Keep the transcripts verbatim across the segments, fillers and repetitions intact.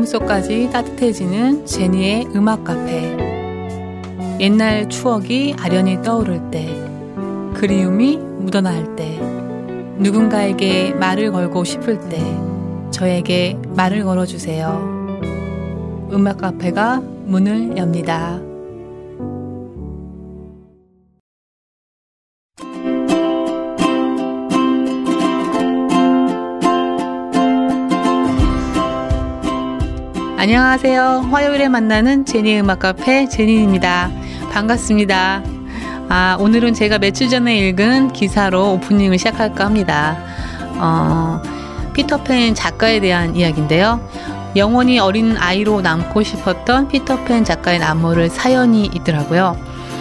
마음속까지 따뜻해지는 제니의 음악 카페. 옛날 추억이 아련히 떠오를 때, 그리움이 묻어나올 때, 누군가에게 말을 걸고 싶을 때 저에게 말을 걸어주세요. 음악 카페가 문을 엽니다. 안녕하세요. 화요일에 만나는 제니의 음악 카페 제니입니다. 반갑습니다. 아, 오늘은 제가 며칠 전에 읽은 기사로 오프닝을 시작할까 합니다. 어, 피터팬 작가에 대한 이야기인데요. 영원히 어린 아이로 남고 싶었던 피터팬 작가의 나무를 사연이 있더라고요.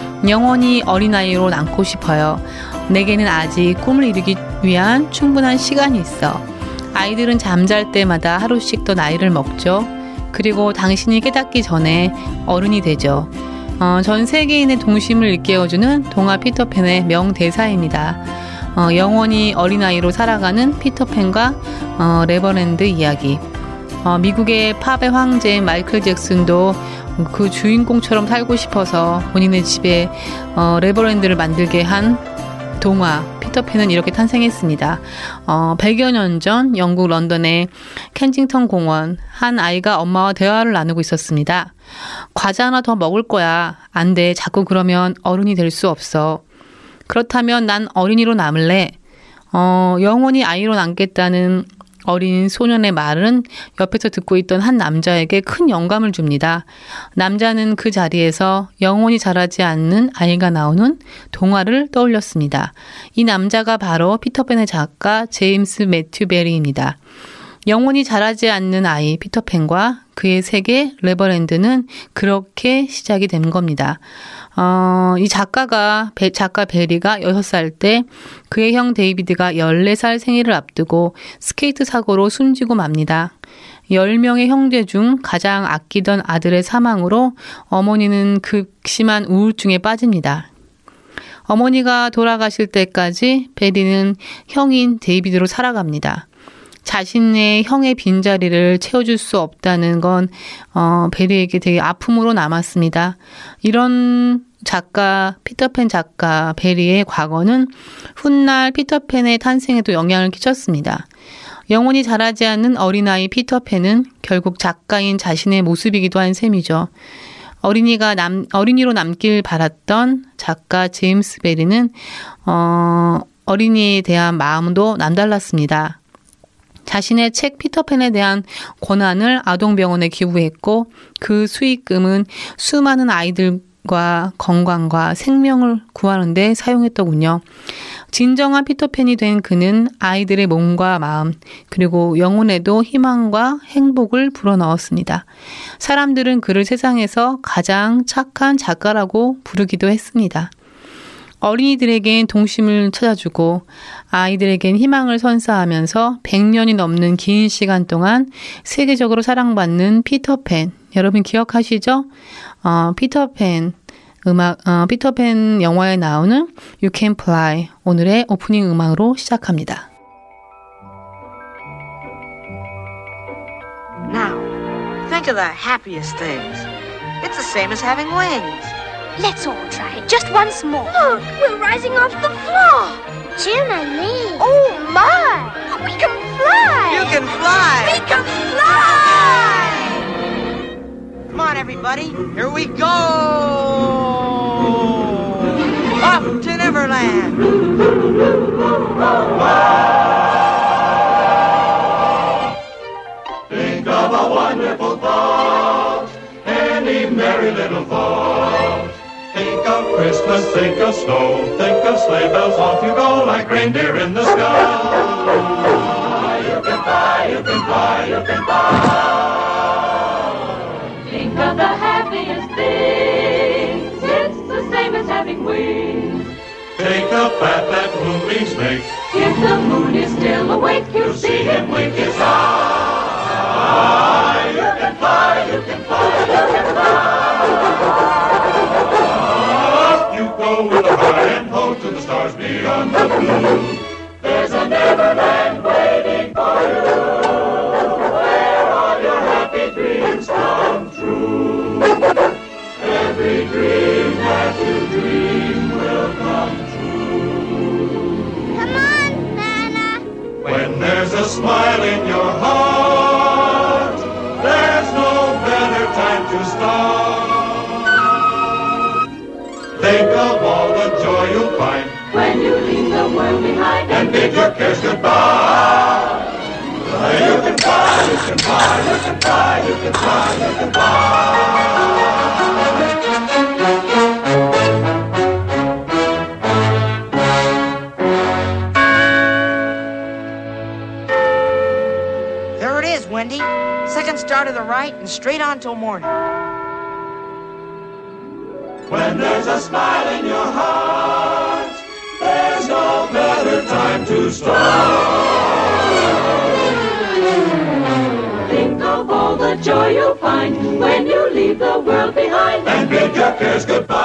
영원히 어린아이로 남고 싶어요. 내게는 아직 꿈을 이루기 위한 충분한 시간이 있어. 아이들은 잠잘 때마다 하루씩 더 나이를 먹죠. 그리고 당신이 깨닫기 전에 어른이 되죠. 어, 전 세계인의 동심을 일깨워주는 동화 피터팬의 명대사입니다. 어, 영원히 어린아이로 살아가는 피터팬과 어, 레버랜드 이야기. 어, 미국의 팝의 황제 마이클 잭슨도 그 주인공처럼 살고 싶어서 본인의 집에 어, 레버랜드를 만들게 한 동화 피터팬은 이렇게 탄생했습니다. 어, 백여 년 전 영국 런던의 켄징턴 공원, 한 아이가 엄마와 대화를 나누고 있었습니다. 과자 하나 더 먹을 거야. 안 돼. 자꾸 그러면 어른이 될 수 없어. 그렇다면 난 어린이로 남을래. 어, 영원히 아이로 남겠다는 어린 소년의 말은 옆에서 듣고 있던 한 남자에게 큰 영감을 줍니다. 남자는 그 자리에서 영원히 자라지 않는 아이가 나오는 동화를 떠올렸습니다. 이 남자가 바로 피터팬의 작가 제임스 매튜 베리입니다. 영원히 자라지 않는 아이 피터팬과 그의 세계 레버랜드는 그렇게 시작이 된 겁니다. 어, 이 작가가, 배, 작가 베리가 여섯 살 때 그의 형 데이비드가 열네 살 생일을 앞두고 스케이트 사고로 숨지고 맙니다. 열 명의 형제 중 가장 아끼던 아들의 사망으로 어머니는 극심한 우울증에 빠집니다. 어머니가 돌아가실 때까지 베리는 형인 데이비드로 살아갑니다. 자신의 형의 빈자리를 채워줄 수 없다는 건 어, 베리에게 되게 아픔으로 남았습니다. 이런 작가, 피터팬 작가 베리의 과거는 훗날 피터팬의 탄생에도 영향을 끼쳤습니다. 영원히 자라지 않는 어린아이 피터팬은 결국 작가인 자신의 모습이기도 한 셈이죠. 어린이가 남, 어린이로 남길 바랐던 작가 제임스 베리는 어, 어린이에 대한 마음도 남달랐습니다. 자신의 책 피터팬에 대한 권한을 아동병원에 기부했고 그 수익금은 수많은 아이들과 건강과 생명을 구하는 데 사용했더군요. 진정한 피터팬이 된 그는 아이들의 몸과 마음 그리고 영혼에도 희망과 행복을 불어넣었습니다. 사람들은 그를 세상에서 가장 착한 작가라고 부르기도 했습니다. 어린이들에겐 동심을 찾아주고 아이들에겐 희망을 선사하면서 백 년이 넘는 긴 시간 동안 세계적으로 사랑받는 피터팬. 여러분 기억하시죠? 어, 피터팬 음악, 어, 피터팬 영화에 나오는 You Can Fly. 오늘의 오프닝 음악으로 시작합니다. Now, think of the happiest things. It's the same as having wings. Let's all try it, just once more. Look, we're rising off the floor. Jim and me. Oh, my. We can fly. You can fly. We can fly. Come on, everybody. Here we go. Up to Neverland. Think of a wonderful thought. Any merry little thought. Think of Christmas, think of snow, think of sleigh bells, off you go like reindeer in the sky. You can fly, you can fly, you can fly. Think of the happiest things, it's the same as having wings. Take a bath at Moonbeam's Lake. If the moon is still awake, you'll see him wink his eye. You can fly, you can fly, you can fly. Go with a high and ho to the stars beyond the blue. There's a Neverland waiting for you, where all your happy dreams Think of all the joy you'll find when you leave the world behind and bid your cares goodbye. You can fly, you can fly, you can fly, you can fly, you can fly. There it is, Wendy. Second star to the right and straight on till morning. When there's a smile in your heart, there's no better time to start. Think of all the joy you'll find when you leave the world behind and bid your cares goodbye.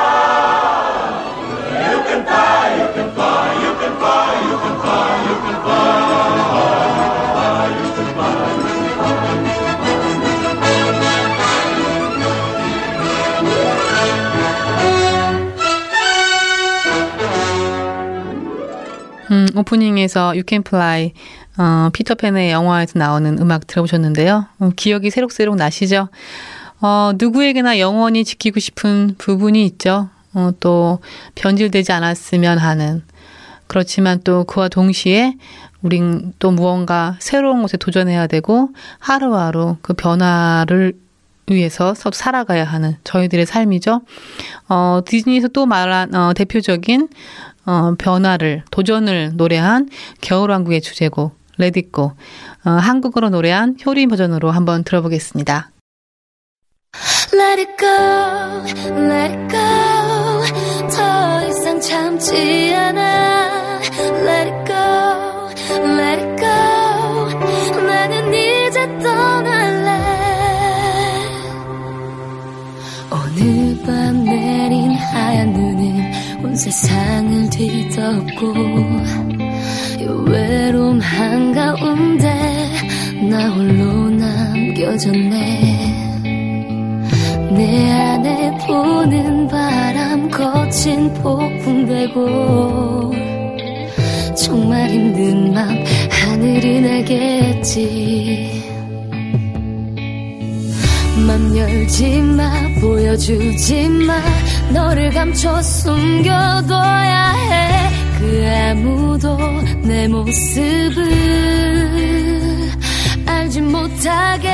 You can fly, you can fly, you can fly, you can fly, you can fly. You can fly, you can 음, 오프닝에서 You Can Fly, 어, 피터팬의 영화에서 나오는 음악 들어보셨는데요. 어, 기억이 새록새록 나시죠? 어, 누구에게나 영원히 지키고 싶은 부분이 있죠. 어, 또 변질되지 않았으면 하는. 그렇지만 또 그와 동시에 우린 또 무언가 새로운 것에 도전해야 되고 하루하루 그 변화를 위해서 살아가야 하는 저희들의 삶이죠. 어, 디즈니에서 또 말한 어, 대표적인 어, 변화를, 도전을 노래한 겨울왕국의 주제곡 Let It Go, 어, 한국어로 노래한 효린 버전으로 한번 들어보겠습니다. Let it go, let it go. 더 이상 참지 않아. Let it go, let it go. 나는 이제 떠날래. 오늘 밤 내린 하얀 눈은 온 세상을 뒤덮고 이 외로움 한가운데 나 홀로 남겨졌네. 내 안에 부는 바람 거친 폭풍 되고 정말 힘든 맘 하늘은 알겠지. 맘 열지 마, 보여주지 마. 너를 감춰 숨겨둬야 해. 그 아무도 내 모습을 알지 못하게.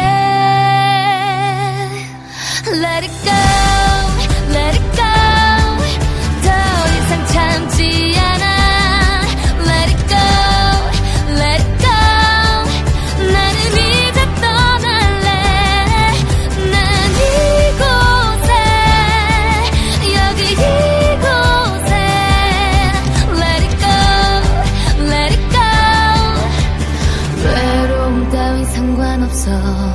Let it go, let it go. 더 이상 참지 않아. Let it go, let it go. 나는 이제 떠날래. 난 이곳에, 여기 이곳에. Let it go, let it go. 외로움 따윈 상관없어.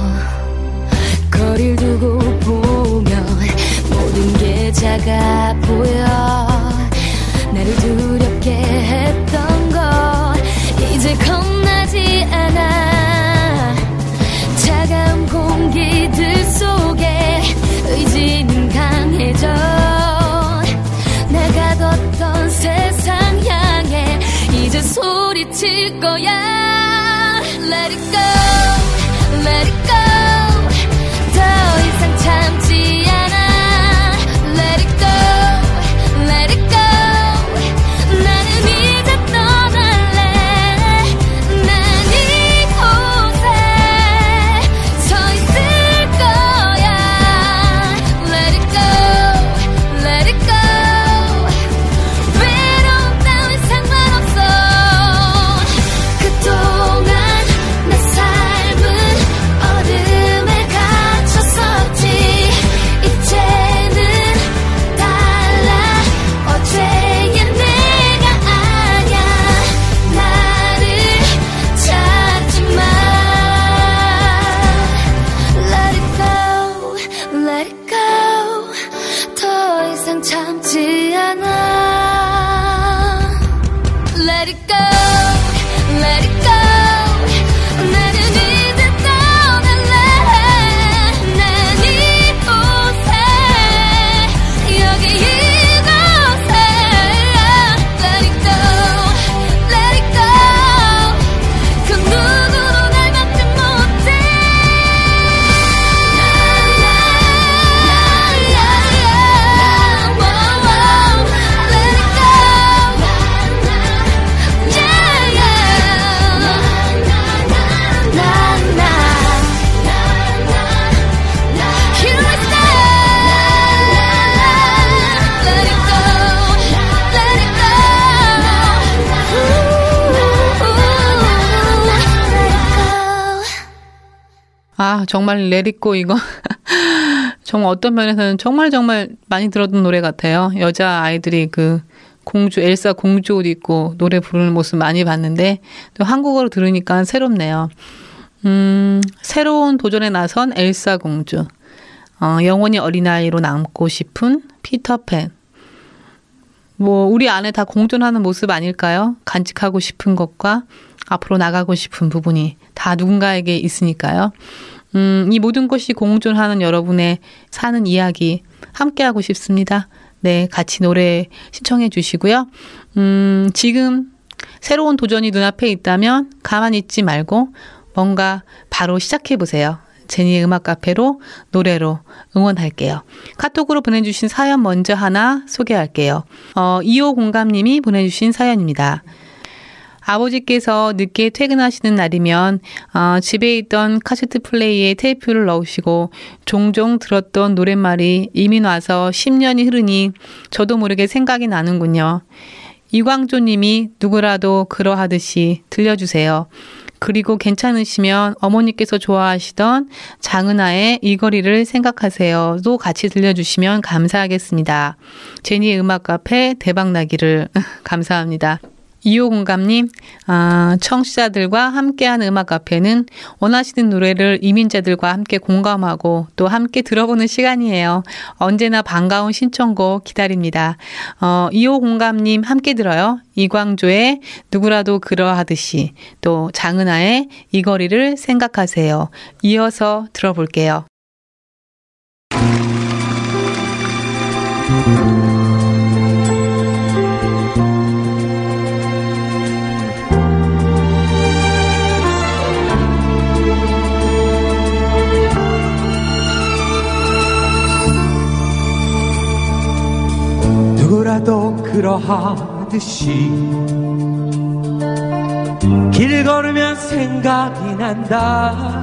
거리를 두고 보면 모든 게 작아 보여. 나를 두렵게 했던 것 이제 겁나지 않아. 차가운 공기들 속에 의지는 강해져. 내가 뒀던 세상 향해 이제 소리칠 거야. Let it go, let it go. 더 이상 참지 않아. Let it go, let it go. 나는 이제 떠날래. 난 이곳에 서 있을 거야. Let it go, let it go. 외로움 따윈 상관없어. 그동안 내 삶은 어둠에 갇혔었지. 이제는 달라. 어제의 내가 아냐. 나를 찾지 마. Let it go, let it go. 더 이상 참지 않아. Let it go, let it go. 나는 이제 떠날래. 난 이곳에, 여기 이곳에. Let it go, let it go. 그 누구도 날 막지 못해. 나, 나, 아, 정말 Let It Go 이거 정말 어떤 면에서는 정말 정말 많이 들었던 노래 같아요. 여자 아이들이 그 공주, 엘사 공주 옷 입고 노래 부르는 모습 많이 봤는데 또 한국어로 들으니까 새롭네요. 음, 새로운 도전에 나선 엘사 공주. 어, 영원히 어린아이로 남고 싶은 피터팬. 뭐 우리 안에 다 공존하는 모습 아닐까요? 간직하고 싶은 것과 앞으로 나가고 싶은 부분이 다 누군가에게 있으니까요. 음, 이 모든 것이 공존하는 여러분의 사는 이야기 함께하고 싶습니다. 네, 같이 노래 신청해 주시고요. 음, 지금 새로운 도전이 눈앞에 있다면 가만히 있지 말고 뭔가 바로 시작해 보세요. 제니의 음악 카페로 노래로 응원할게요. 카톡으로 보내주신 사연 먼저 하나 소개할게요. 어, 이호공감님이 보내주신 사연입니다. 아버지께서 늦게 퇴근하시는 날이면 어, 집에 있던 카세트 플레이에 테이프를 넣으시고 종종 들었던 노랫말이 이미 와서 십 년이 흐르니 저도 모르게 생각이 나는군요. 이광조님이 누구라도 그러하듯이 들려주세요. 그리고 괜찮으시면 어머니께서 좋아하시던 장은아의 이 거리를 생각하세요도 같이 들려주시면 감사하겠습니다. 제니의 음악 카페 대박나기를 감사합니다. 이호공감님, 아, 청취자들과 함께하는 음악 카페는 원하시는 노래를 이민자들과 함께 공감하고 또 함께 들어보는 시간이에요. 언제나 반가운 신청곡 기다립니다. 어, 이호공감님 함께 들어요. 이광조의 누구라도 그러하듯이 또 장은아의 이 거리를 생각하세요. 이어서 들어볼게요. 누구라도 그러하듯이 길 걸으면 생각이 난다.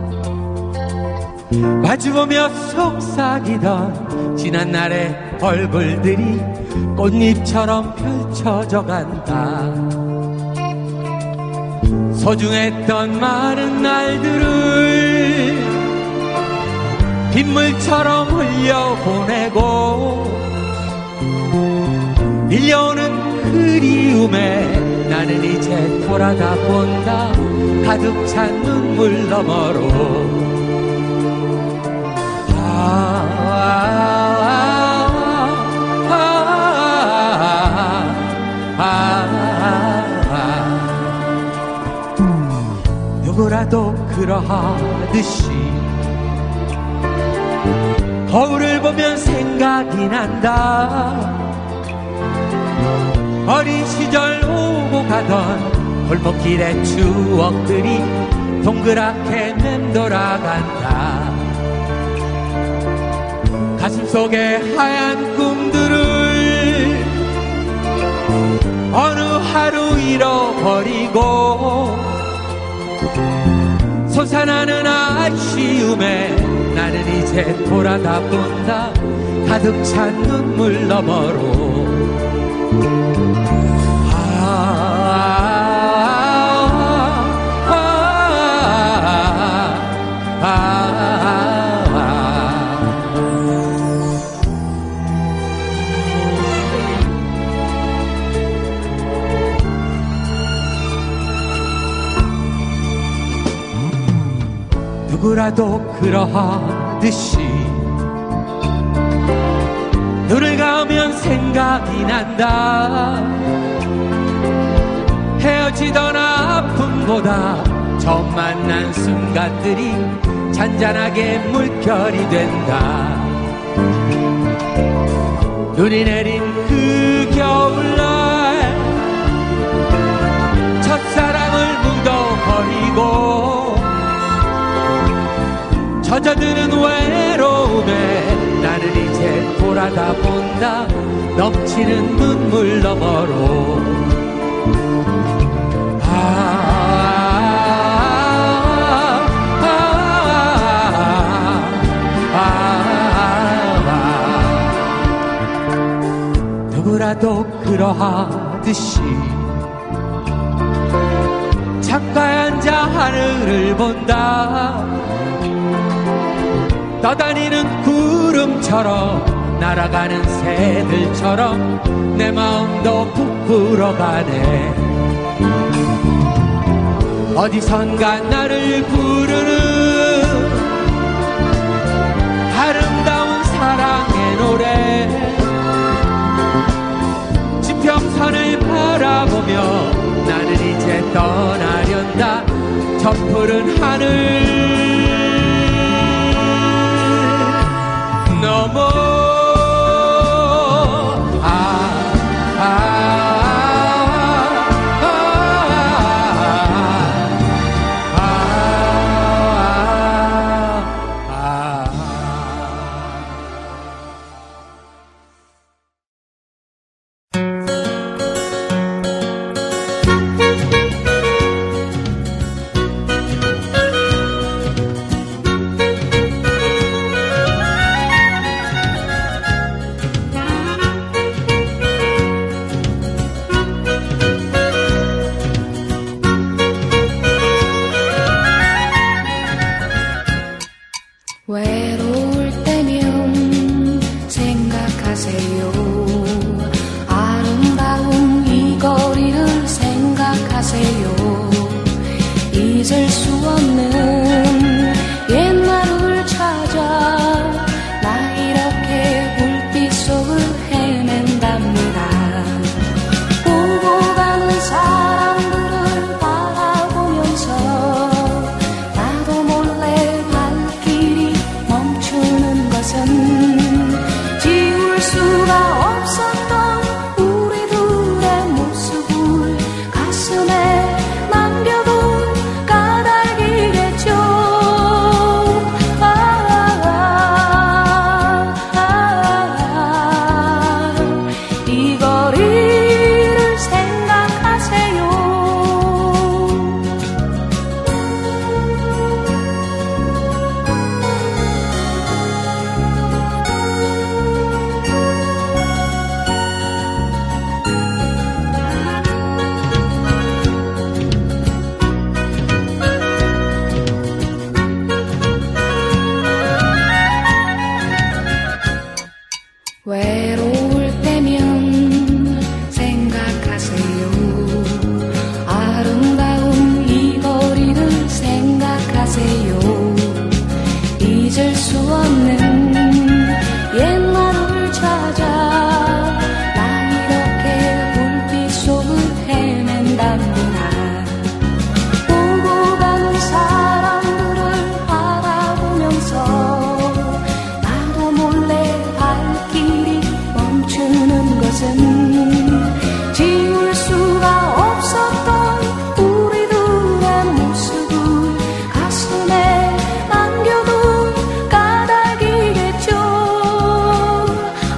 마주보며 속삭이던 지난날의 얼굴들이 꽃잎처럼 펼쳐져 간다. 소중했던 많은 날들을 빗물처럼 흘려보내고 밀려오는 그리움에 나는 이제 돌아다 본다. 가득 찬 눈물 너머로 아, 아, 아, 아, 아, 아. 누구라도 그러하듯이 거울을 보면 생각이 난다. 어린 시절 오고 가던 골목길의 추억들이 동그랗게 맴돌아간다. 가슴속의 하얀 꿈들을 어느 하루 잃어버리고 솟아나는 아쉬움에 나는 이제 돌아다 본다. 가득 찬 눈물 너머로 누구라도 그러하듯이 눈을 감으면 생각이 난다. 헤어지던 아픔보다 처음 만난 순간들이 잔잔하게 물결이 된다. 눈이 내린 그 겨울날 첫사랑을 묻어버리고 젖어드는 외로움에 나는 이제 돌아다 본다. 넘치는 눈물 너머로 아, 아, 아, 아, 아. 누구라도 그러하듯이 창가에 앉아 하늘을 본다. 떠다니는 구름처럼 날아가는 새들처럼 내 마음도 부풀어가네. 어디선가 나를 부르는 아름다운 사랑의 노래. 지평선을 바라보며 나는 이제 떠나련다. 저 푸른 하늘 넘어. 외로울 때면 생각하세요. 아름다운 이 거리를 생각하세요. 잊을 수 없는 옛날을 찾아 나 이렇게 불빛 속을 헤맨답니다. 보고 가는 사람들을 바라보면서 나도 몰래 발길이 멈추는 것은 지울 수가 없었던 우리들의 모습을 가슴에 남겨둔 까닭이겠죠. 아, 아, 아, 아, 이 거리를 생각하세요. 외로울 때면 생각하세요. 아름다운 이 거리를 생각하세요. 잊을 수 없는 옛날을 찾아 나 이렇게 불빛 속을 헤맨답니다. 보고 가는 사람들을 바라보면서 나도 몰래 발길이 멈추는 것은 지울 수가 없었던 우리들의 모습을 가슴에 남겨둔 까닭이겠죠. 아,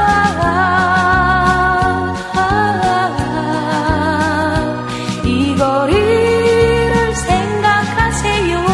아, 아, 아, 이 거리를 생각하세요.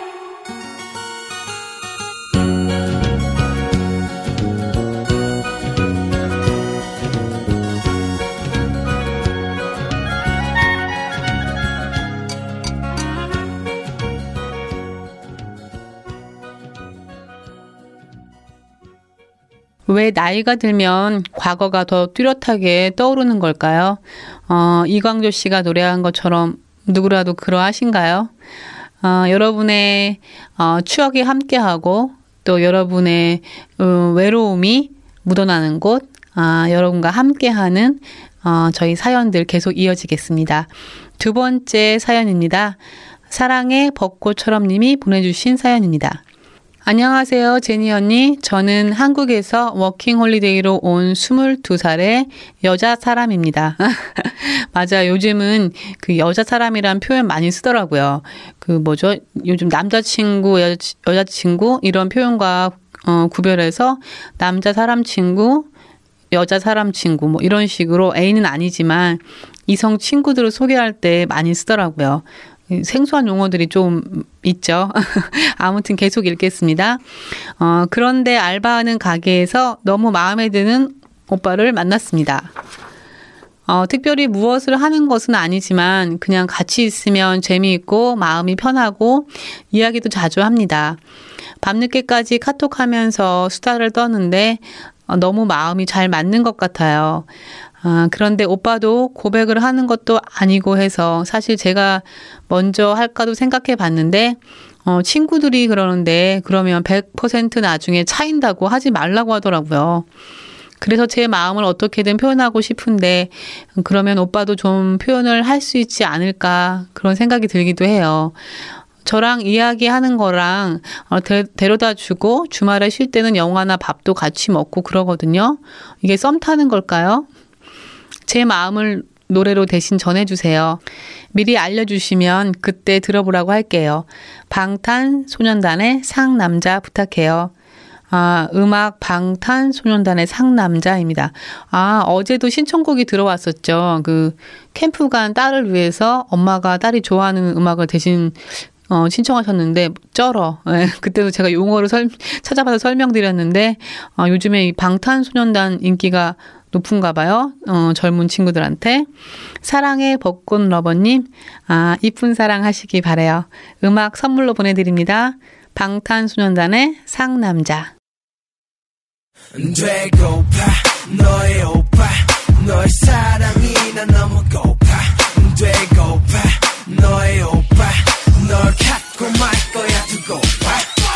왜 나이가 들면 과거가 더 뚜렷하게 떠오르는 걸까요? 어, 이광조 씨가 노래한 것처럼 누구라도 그러하신가요? 어, 여러분의 어, 추억이 함께하고 또 여러분의 어, 외로움이 묻어나는 곳, 아, 여러분과 함께하는 어, 저희 사연들 계속 이어지겠습니다. 두 번째 사연입니다. 사랑의 벚꽃처럼 님이 보내주신 사연입니다. 안녕하세요, 제니 언니. 저는 한국에서 워킹홀리데이로 온 스물두 살의 여자 사람입니다. 맞아요. 요즘은 그 여자 사람이란 표현 많이 쓰더라고요. 그 뭐죠? 요즘 남자친구, 여자, 여자친구 이런 표현과 어, 구별해서 남자 사람 친구, 여자 사람 친구 뭐 이런 식으로 A는 아니지만 이성 친구들을 소개할 때 많이 쓰더라고요. 생소한 용어들이 좀 있죠. 아무튼 계속 읽겠습니다. 어, 그런데 알바하는 가게에서 너무 마음에 드는 오빠를 만났습니다. 어, 특별히 무엇을 하는 것은 아니지만 그냥 같이 있으면 재미있고 마음이 편하고 이야기도 자주 합니다. 밤늦게까지 카톡하면서 수다를 떠는데 너무 마음이 잘 맞는 것 같아요. 아, 그런데 오빠도 고백을 하는 것도 아니고 해서 사실 제가 먼저 할까도 생각해 봤는데 어, 친구들이 그러는데 그러면 백 퍼센트 나중에 차인다고 하지 말라고 하더라고요. 그래서 제 마음을 어떻게든 표현하고 싶은데 그러면 오빠도 좀 표현을 할 수 있지 않을까 그런 생각이 들기도 해요. 저랑 이야기하는 거랑 어, 데, 데려다 주고 주말에 쉴 때는 영화나 밥도 같이 먹고 그러거든요. 이게 썸 타는 걸까요? 제 마음을 노래로 대신 전해주세요. 미리 알려주시면 그때 들어보라고 할게요. 방탄소년단의 상남자 부탁해요. 아, 음악 방탄소년단의 상남자입니다. 아, 어제도 신청곡이 들어왔었죠. 그 캠프 간 딸을 위해서 엄마가 딸이 좋아하는 음악을 대신 어, 신청하셨는데 쩔어. 네, 그때도 제가 용어를 설, 찾아봐서 설명드렸는데 어, 요즘에 이 방탄소년단 인기가 높은가 봐요. 어, 젊은 친구들한테. 사랑의 벚꽃 러버님, 아, 이쁜 사랑 하시기 바래요. 음악 선물로 보내드립니다. 방탄소년단의 상남자. 되고파 너의 오빠 너의 사랑이 난 너무 고파 되고파 너의 오빠 널 갖고 말 거야 두고 봐.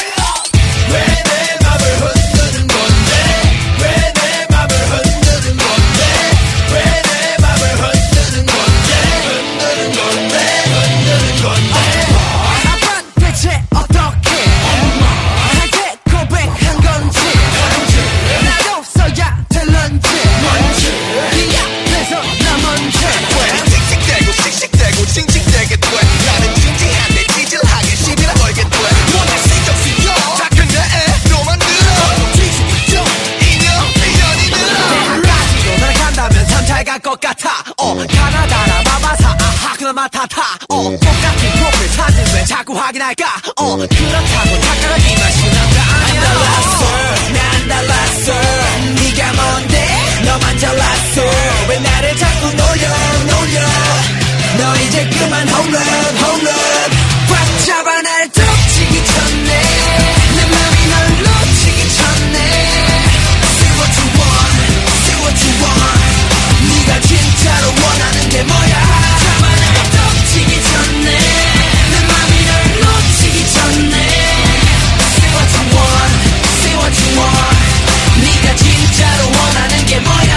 왜 내 맘을 흔드는 건데 왜 내 맘을 흔드는 건데 왜 내 맘을 흔드는 건데 흔드는 건데 흔드는 건데 아빠 대체 어떻게 나한테 고백한 건지 나도 써야 될런지 뭔지 네 앞에서 나 먼저 왜 씩씩대고 씩씩대고 징징대게 돼 나는 진지한데 찌질하게 시비나 걸게 돼 뭔가 신경쓰여 다 근데 너만 들어 뒤집죠 인연 인연이 들어 대학까지도 날아간다면 참 잘 갈 것 같아 어 가나다라 마마사 아하 그날 맡아타 어 똑같은 프로필 사진 왜 자꾸 확인할까 어 그렇다고 착각하기만 싫은가 안 달랐어 난 달랐어 네가 뭔데 너만 잘났어 왜 나를 자꾸 놀려 놀려 너 이제 그만 홈런 홈런 꽉 잡아 날 덮치기 전에 내 맘이 널 놓치기 전에 Say what you want Say what you want 네가 진짜로 원하는 게 뭐야 잡아 날 덮치기 전에 내 맘이 널 놓치기 전에 Say what you want Say what you want 네가 진짜로 원하는 게 뭐야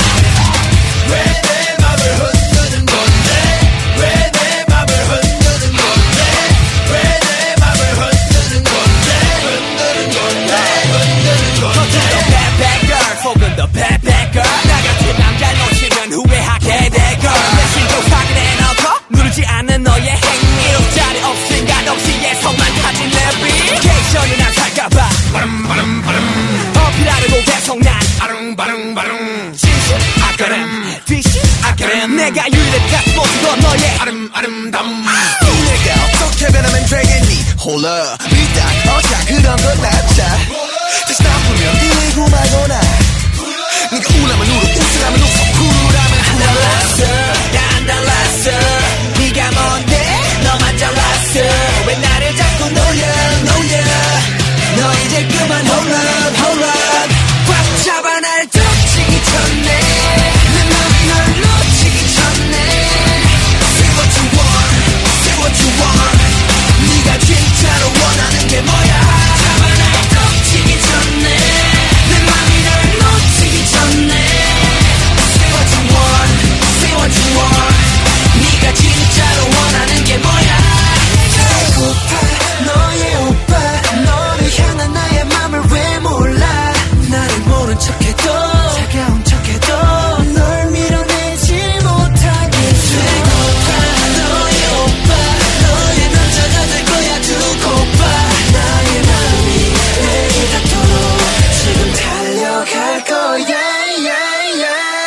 왜 내 맘을 흔드는 건데 왜 내 맘을 흔드는 건데 왜 내 맘을 흔드는 건데 흔드는 건데 흔드는 건데 겉으로 bad bad girl 속은 더 bad bad girl 나 같은 남자 놓치면 후회하게 돼 girl 메신저 확인해놓고 누르지 않는 너의 행위 일자리 없음 가동시에 손만 타진 내비 케이션이나 살까봐 바람 바람 바람 어필하려고 계속 난 아릉바릉바릉 진실 아까름 뒤실 아까름 내가 유일한 모습도 너의 아름 아름다움 내가 어떻게 변하면 되겠니 Hold up 일단 어자 그런 건 낫자 다시 나쁘면 이외고 말거나 네가 우라면 울어 웃으라면 웃어 쿨하면 안 달랐어 안 달랐어 네가 뭔데 너만 잘났어 왜 나를 자꾸 놀려 놀려 너 이제 그만 홈런 홈런 꽉 잡아 날 덮치기 전에 내 맘이 널 놓치기 전에 Say what you want Say what you want 네가 진짜로 원하는 게 뭐야 잡아 날 덮치기 전에 내 맘이 널 놓치기 전에 Say what you want Say what you want 네가 진짜로 원하는 게 뭐야 배고파 너의 오빠 너를 향한 나의 맘을 왜 몰라 나를 모른 척해도 차가운 척해도 널 밀어내지 못하게 배고파 너의 오빠 너의 남자가 될 거야 두고 봐 나의 맘이 내게 닿도록 지금 달려갈 거야 yeah, yeah.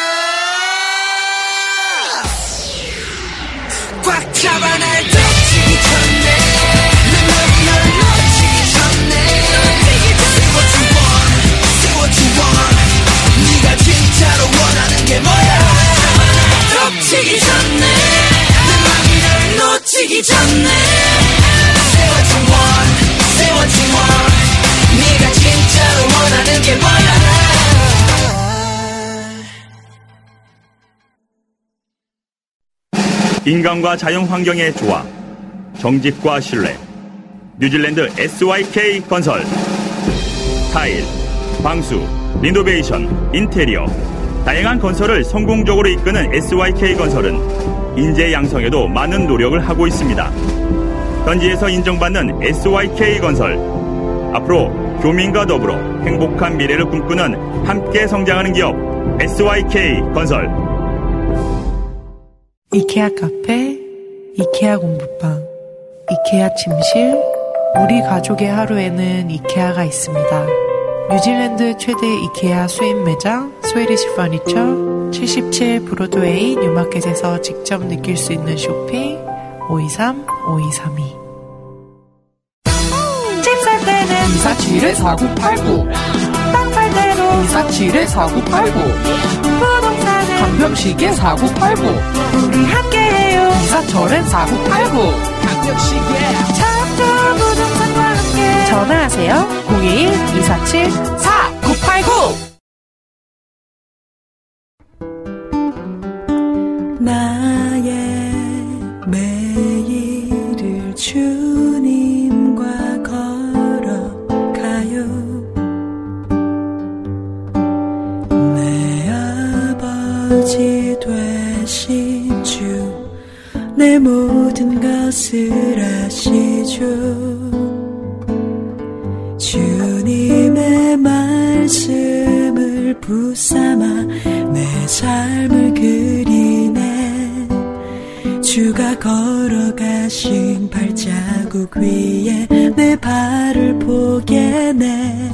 꽉 잡아 날 덮치기 전에 내 맘이 널 놓치기 전에 Say what you want Say what you want 네가 진짜로 원하는 게 뭐야 잡아 날 덮치기 전에 내 맘이 널 놓치기 전에 Say what you want Say what you want 인간과 자연 환경의 조화, 정직과 신뢰. 뉴질랜드 에스와이케이 건설. 타일, 방수, 리노베이션, 인테리어. 다양한 건설을 성공적으로 이끄는 에스와이케이 건설은 인재 양성에도 많은 노력을 하고 있습니다. 현지에서 인정받는 에스와이케이 건설. 앞으로 교민과 더불어 행복한 미래를 꿈꾸는 함께 성장하는 기업 에스와이케이 건설. 이케아 카페, 이케아 공부방, 이케아 침실. 우리 가족의 하루에는 이케아가 있습니다. 뉴질랜드 최대 이케아 수입 매장 스웨디시 퍼니처 칠십칠 브로드웨이 뉴마켓에서 직접 느낄 수 있는 쇼핑 오이삼 오이삼이. 집 살 때는 이사칠에 사구팔구, 땅 팔 때도 이사칠에 사구팔구, 부동산은 강병식에 사구팔구, 우리 함께해요. 이사철엔 사구팔구. 강병식에 참 좋은 부동산과 함께 전화하세요. 공이일 이사칠 사구팔구. 나의 매일을 주님과 걸어가요. 내 아버지 되신 주, 내 모든 것을 아시죠. 주님의 말씀을 붙삼아 내 삶을 그리네. 주가 걸어가신 발자국 위에 내 발을 포개네.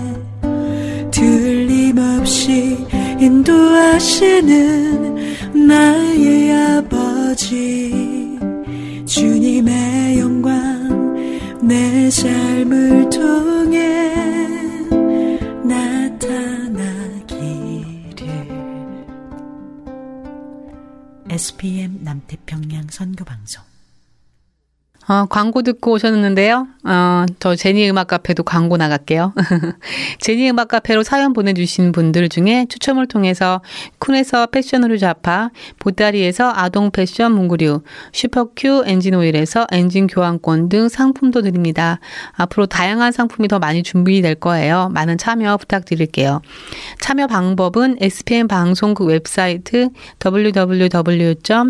틀림없이 인도하시는 나의 아버지, 주님의 영광 내 삶을 통해 나타나기를. 에스피엠 남태평양 선교방송. 어, 광고 듣고 오셨는데요. 어, 저 제니 음악 카페도 광고 나갈게요. 제니 음악 카페로 사연 보내주신 분들 중에 추첨을 통해서 쿤에서 패션으로 잡아, 보따리에서 아동 패션 문구류, 슈퍼큐 엔진오일에서 엔진 교환권 등 상품도 드립니다. 앞으로 다양한 상품이 더 많이 준비될 거예요. 많은 참여 부탁드릴게요. 참여 방법은 에스피엠 방송국 웹사이트 더블유 더블유 더블유 점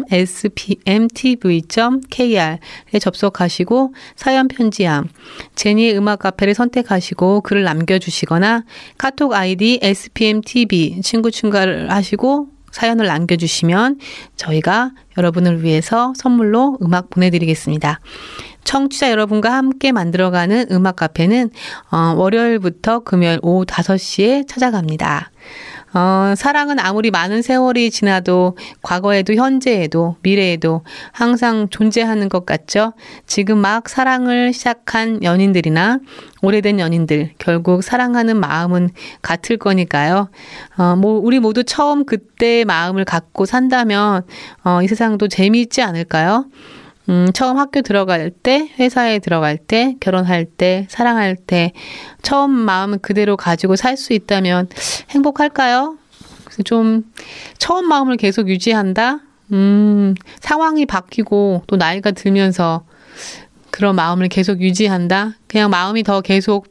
에스피엠티브이 점 케이알에 접속 하시고 사연 편지함, 제니의 음악 카페를 선택하시고 글을 남겨주시거나 카톡 아이디 에스피엠티비 친구 추가를 하시고 사연을 남겨주시면 저희가 여러분을 위해서 선물로 음악 보내드리겠습니다. 청취자 여러분과 함께 만들어가는 음악 카페는 어, 월요일부터 금요일 오후 다섯 시에 찾아갑니다. 어, 사랑은 아무리 많은 세월이 지나도 과거에도 현재에도 미래에도 항상 존재하는 것 같죠? 지금 막 사랑을 시작한 연인들이나 오래된 연인들, 결국 사랑하는 마음은 같을 거니까요. 어, 뭐 우리 모두 처음 그때의 마음을 갖고 산다면 어, 이 세상도 재미있지 않을까요? 음, 처음 학교 들어갈 때, 회사에 들어갈 때, 결혼할 때, 사랑할 때 처음 마음을 그대로 가지고 살 수 있다면 행복할까요? 그래서 좀 처음 마음을 계속 유지한다? 음, 상황이 바뀌고 또 나이가 들면서 그런 마음을 계속 유지한다? 그냥 마음이 더 계속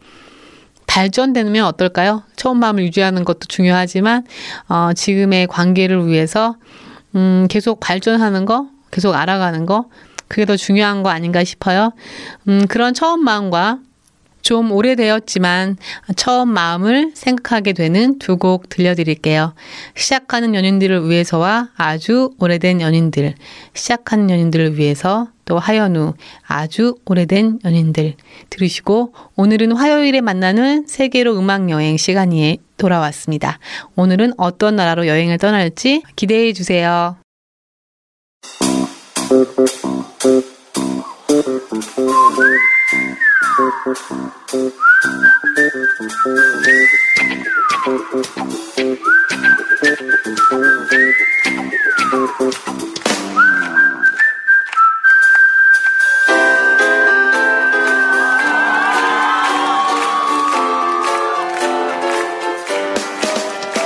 발전되면 어떨까요? 처음 마음을 유지하는 것도 중요하지만 어, 지금의 관계를 위해서 음, 계속 발전하는 거, 계속 알아가는 거, 그게 더 중요한 거 아닌가 싶어요. 음, 그런 처음 마음과 좀 오래되었지만 처음 마음을 생각하게 되는 두 곡 들려드릴게요. 시작하는 연인들을 위해서와 아주 오래된 연인들, 시작하는 연인들을 위해서, 또 하연우, 아주 오래된 연인들 들으시고 오늘은 화요일에 만나는 세계로 음악여행 시간이 돌아왔습니다. 오늘은 어떤 나라로 여행을 떠날지 기대해 주세요.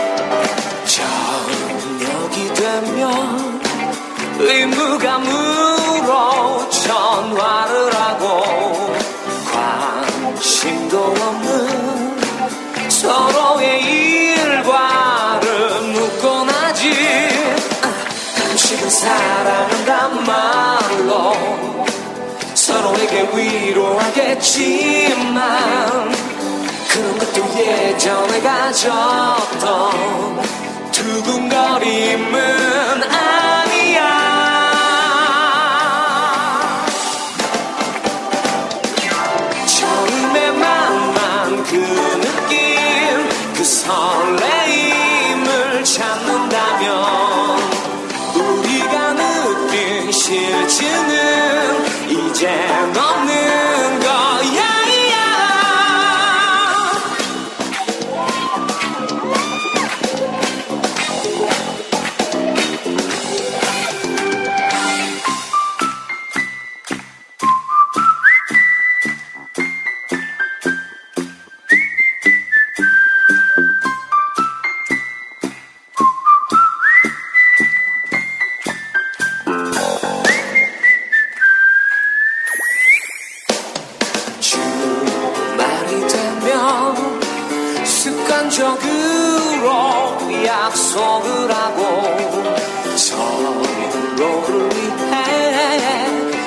저녁이 되면 의무가 무 사랑한단 말로 서로에게 위로하겠지만 그런 것도 예전에 가졌던 두근거림은 아니야. 처음에 만난 그 느낌 그 설레임을 찾는다면 우리가 느낀 실증은 이젠 없는 거야. 습관적으로 약속을 하고 서로를 위해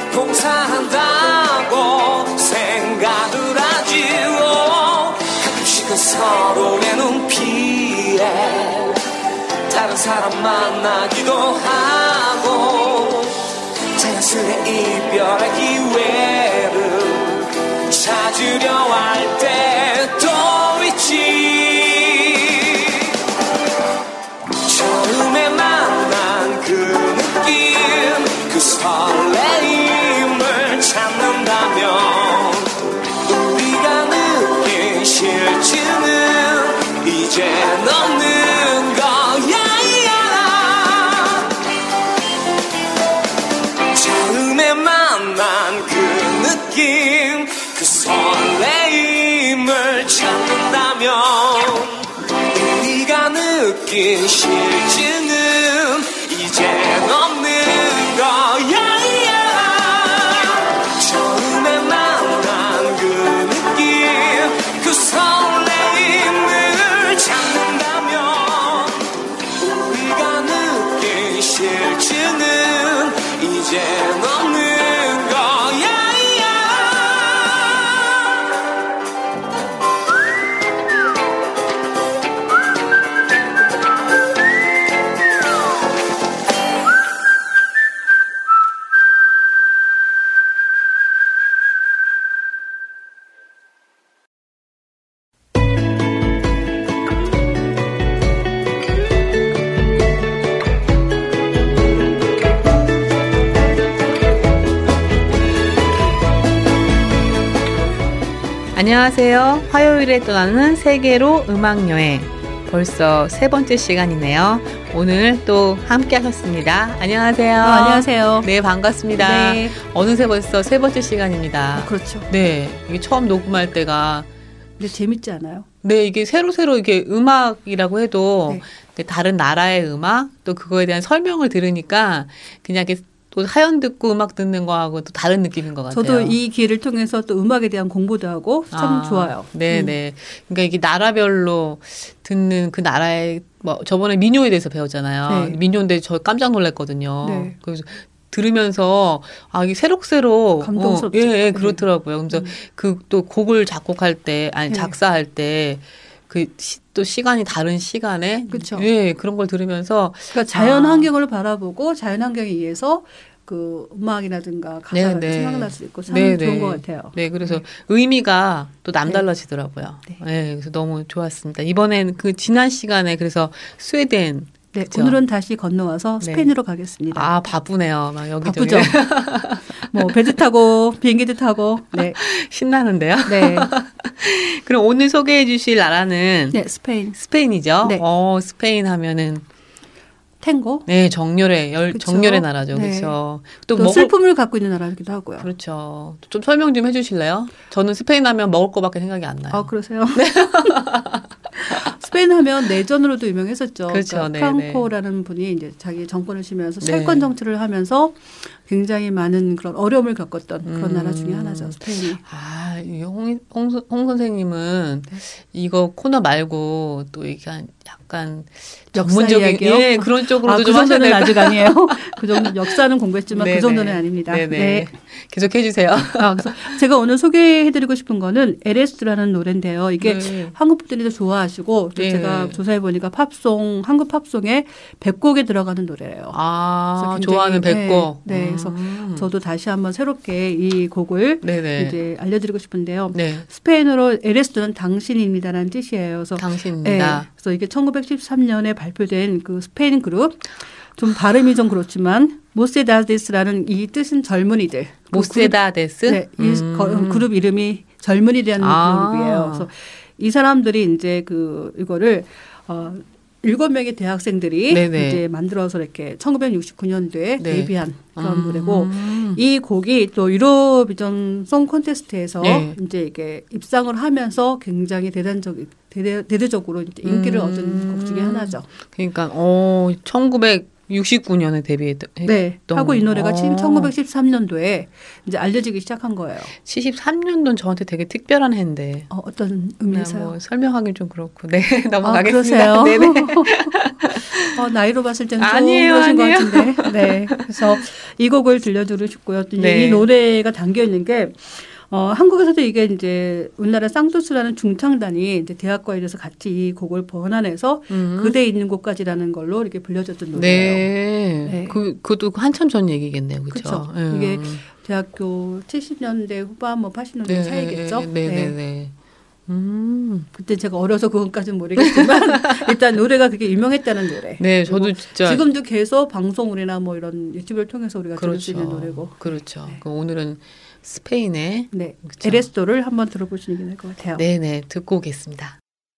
봉사한다고 생각을 하지요. 가끔씩은 서로의 눈피해 다른 사람 만나기도 하고 자연스레 이별의 기회를 찾으려 할 때도 있지. 처음에 만난 그 느낌 그 설레임을 찾는다면 우리가 느낀 실증은 이젠 없는 거야. 처음에 만난 그 느낌 그 설레임을 찾는다면 우리가 느낀 실증은 이젠 없는 거야. 처음에 만난 그 느낌 그 설레임을 찾는다면 우리가 느낀 실증은 이젠 없는 거야. 안녕하세요. 화요일에 떠나는 세계로 음악여행 벌써 세 번째 시간이네요. 오늘 또 함께 하셨습니다. 안녕하세요. 어, 안녕하세요. 네, 반갑습니다. 네. 어느새 벌써 세 번째 시간입니다. 어, 그렇죠. 네, 이게 처음 녹음할 때가 근데 재밌지 않아요? 네, 이게 새로새로 이게 음악이라고 해도 네. 다른 나라의 음악 또 그거에 대한 설명을 들으니까 그냥 이렇게 또 사연 듣고 음악 듣는 거하고 또 다른 느낌인 것 같아요. 저도 이 기회를 통해서 또 음악에 대한 공부도 하고 참 아, 좋아요. 네네. 음. 그러니까 이게 나라별로 듣는 그 나라의 뭐 저번에 민요에 대해서 배웠잖아요. 네. 민요인데 저 깜짝 놀랐거든요. 네. 그래서 들으면서 아 이게 새록새록 감동스럽죠. 어, 예, 예, 그렇더라고요. 그래서 음. 그 또 곡을 작곡할 때 아니 네. 작사할 때 그 또 시간이 다른 시간에 그쵸. 예, 그런 걸 들으면서 그러니까 자연 아. 환경을 바라보고 자연 환경에 의해서 그 음악이라든가 가사가 네, 네. 생각날 수 있고 참 네, 좋은 네. 것 같아요. 네, 그래서 네. 의미가 또 남달라지더라고요. 네. 네, 그래서 너무 좋았습니다. 이번엔 그 지난 시간에 그래서 스웨덴 네, 그쵸? 오늘은 다시 건너와서 네. 스페인으로 가겠습니다. 아, 바쁘네요. 막 여기저기. 바쁘죠. 뭐 배도 타고 비행기도 타고. 네. 신나는데요. 네. 그럼 오늘 소개해 주실 나라는 네, 스페인. 스페인이죠. 네. 어, 스페인 하면은 탱고. 네, 정열의 열 그쵸? 정열의 나라죠. 네. 그렇죠. 또, 먹을- 슬픔을 갖고 있는 나라이기도 하고요. 그렇죠. 좀 설명 좀 해주실래요? 저는 스페인 하면 먹을 거밖에 생각이 안 나요. 아, 그러세요? 스페인 하면 내전으로도 유명했었죠. 그렇죠. 그러니까 프랑코라는 분이 이제 자기 정권을 쥐면서 철권 정치를 하면서 굉장히 많은 그런 어려움을 겪었던 그런 음. 나라 중에 하나죠. 스페인이. 아, 홍, 홍, 홍 선생님은 네. 이거 코너 말고 또 이게 약간 전문적인 예, 그런 쪽으로도 아, 좀 그 하셔야 정도는 될 아직 아니에요. 그 정도 역사는 공부했지만 네네. 그 정도는 아닙니다. 네네. 네. 계속 해주세요. 아, 그래서 제가 오늘 소개해드리고 싶은 거는 엘에스라는 노래인데요. 이게 네. 한국 분들이 좋아하시고 네. 제가 조사해 보니까 팝송 한국 팝송에 백 곡에 들어가는 노래예요. 아, 좋아하는 백 곡. 네, 네. 그래서 음. 저도 다시 한번 새롭게 이 곡을 네네. 이제 알려드리고 싶은데요. 네. 스페인어로 엘에스는 당신입니다라는 뜻이에요. 그래서 당신입니다. 네. 그래서 이게 천구백십삼 년에 발표된 그 스페인 그룹 좀 발음이 좀 그렇지만 모세다데스라는 이 뜻은 젊은이들. 모세다데스? 네, 이 음. 그룹 이름이 젊은이라는 아. 그룹이에요. 그래서 이 사람들이 이제 그 이거를 어. 일곱 명의 대학생들이 네네. 이제 만들어서 이렇게 천구백육십구 년도에 네. 데뷔한 그런 음. 노래고 이 곡이 또 유로비전 송 콘테스트에서 네. 이제 이게 입상을 하면서 굉장히 대단적 대대, 대대적으로 이제 인기를 음. 얻은 곡 중에 하나죠. 그러니까 어 천구백육십구 년에 데뷔했던 네. 하고 이 노래가 어. 천구백십삼 년도에 이제 알려지기 시작한 거예요. 칠십삼 년도는 저한테 되게 특별한 해인데. 어, 어떤 의미에서요? 뭐 설명하기 좀 그렇고. 네, 넘어가겠습니다. 아, 네네. 어, 나이로 봤을 때는 아니에요, 좋은 것인 것 같은데. 네. 그래서 이 곡을 들려드리고 싶고요. 네. 이 노래가 담겨 있는 게 어, 한국에서도 이게 이제 우리나라 쌍두스라는 중창단이 이제 대학과에 대해서 같이 이 곡을 번안해서 음. 그대 있는 곳까지라는 걸로 이렇게 불려졌던 노래예요. 네. 네. 그, 그것도 한참 전 얘기겠네요. 그렇죠. 음. 이게 대학교 칠십 년대 후반 뭐 팔십 년대 네. 차이겠죠. 네. 네. 네. 네. 음. 그때 제가 어려서 그것까지는 모르겠지만 일단 노래가 그게 유명했다는 노래. 네, 저도 진짜 지금도 계속 방송이나 뭐 이런 유튜브를 통해서 우리가 그렇죠. 들을 수 있는 노래고. 그렇죠. 네. 그럼 오늘은 스페인의 네, 엘에스도를 한번 들어보시는 게 나을 것 같아요. 네네, 듣고 오겠습니다.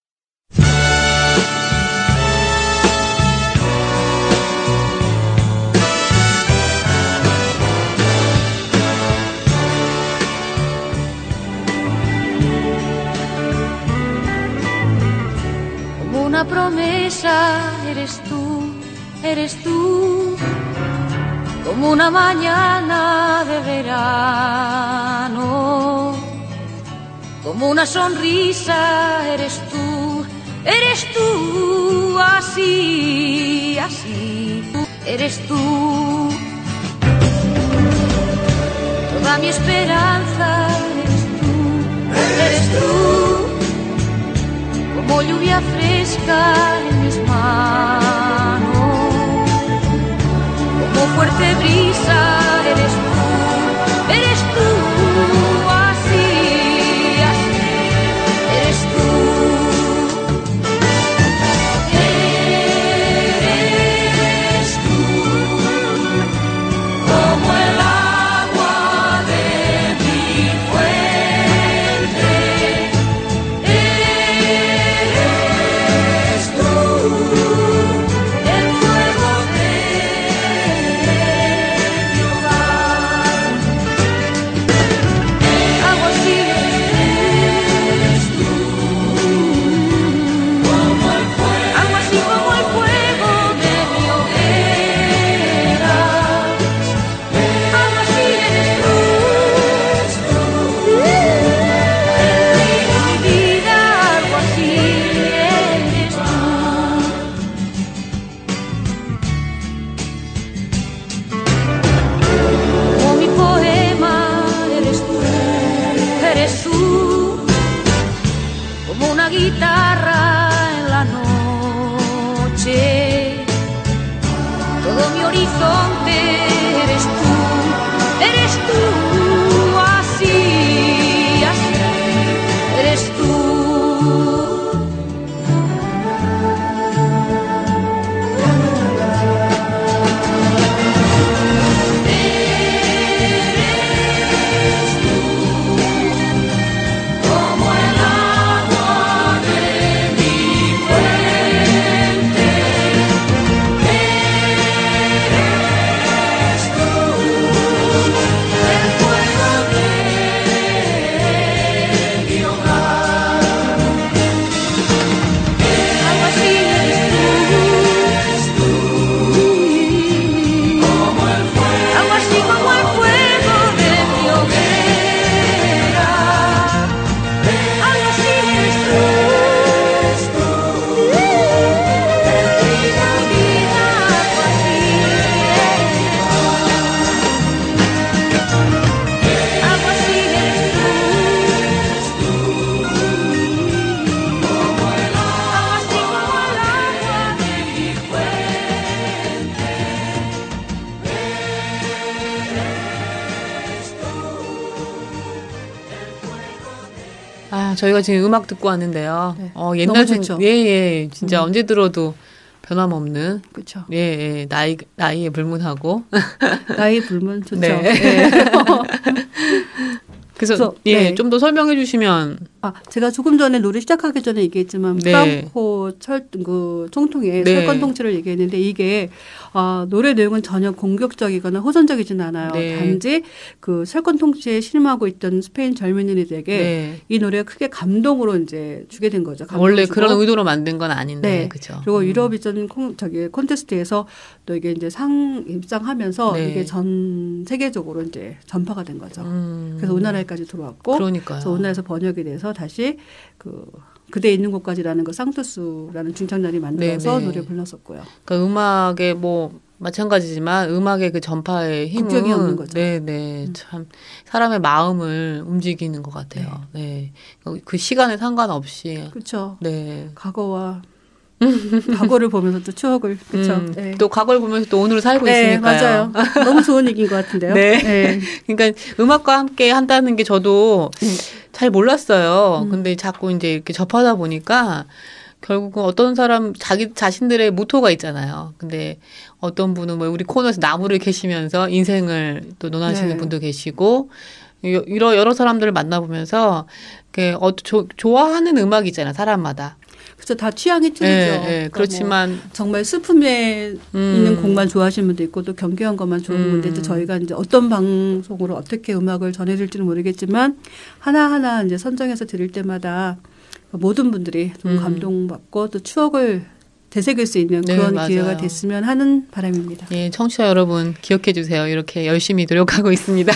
Como una promesa eres tú, eres tú. Como una mañana de verano, como una sonrisa eres tú, eres tú, así, así, eres tú. Toda mi esperanza eres tú, eres tú, como lluvia fresca en mis manos. Como fuerte brisa eres tú, eres tú, así, así, eres tú. Eres tú, como el agua de mi fuente. Eres tú. 아, 저희가 지금 음악 듣고 왔는데요. 네. 어, 옛날 생, 좋죠. 예, 예. 진짜 음. 언제 들어도 변함없는. 그렇죠. 예, 예. 나이, 나이에 불문하고. 나이 불문 좋죠. 네. 네. 그래서, 그래서, 예, 네. 좀 더 설명해 주시면. 아, 제가 조금 전에 노래 시작하기 전에 얘기했지만 네. 프랑코 철, 그 총통의 네. 철권 통치를 얘기했는데 이게 아, 노래 내용은 전혀 공격적이거나 호전적이지는 않아요. 네. 단지 그 철권 통치에 실망하고 있던 스페인 젊은이들에게 네. 이 노래가 크게 감동으로 이제 주게 된 거죠. 원래 주고. 그런 의도로 만든 건 아닌데, 네. 그죠. 그리고 음. 유럽이전 콘, 저기 콘테스트에서 또 이게 이제 상 입상하면서 네. 이게 전 세계적으로 이제 전파가 된 거죠. 음. 그래서 우리나라에까지 들어왔고, 그러니까요. 그래서 우리나라에서 번역이 돼서 다시 그 그대 있는 곳까지라는 그 상투스라는 중창단이 만들어서 네네. 노래 불렀었고요. 그러니까 음악의 뭐 마찬가지지만 음악의 그 전파의 힘은 국경이 없는 거죠. 네네 음. 참 사람의 마음을 움직이는 것 같아요. 네, 네. 그 시간에 상관없이 그렇죠. 네. 과거와 과거를 보면서 또 추억을 그렇죠. 음, 네. 또 과거를 보면서 또 오늘을 살고 네, 있으니까요. 맞아요. 너무 좋은 얘기인 것 같은데요. 네. 네. 그러니까 음악과 함께 한다는 게 저도 음. 잘 몰랐어요. 음. 근데 자꾸 이제 이렇게 접하다 보니까 결국은 어떤 사람 자기 자신들의 모토가 있잖아요. 근데 어떤 분은 뭐 우리 코너에서 나무를 캐시면서 인생을 또 논하시는 네. 분도 계시고 여러 여러 사람들을 만나보면서 그 어, 조, 좋아하는 음악이 있잖아요. 사람마다. 그렇죠. 다 취향이 틀리죠. 네, 네. 그러니까 그렇지만 뭐 정말 슬픔에 음. 있는 곡만 좋아하시는 분도 있고 또 경쾌한 것만 좋은 음. 분도 있고 저희가 이제 어떤 방송으로 어떻게 음악을 전해드릴지는 모르겠지만 하나하나 이제 선정해서 드릴 때마다 모든 분들이 좀 음. 감동받고 또 추억을 되새길 수 있는 네, 그런 맞아요. 기회가 됐으면 하는 바람입니다. 예, 청취자 여러분 기억해 주세요. 이렇게 열심히 노력하고 있습니다.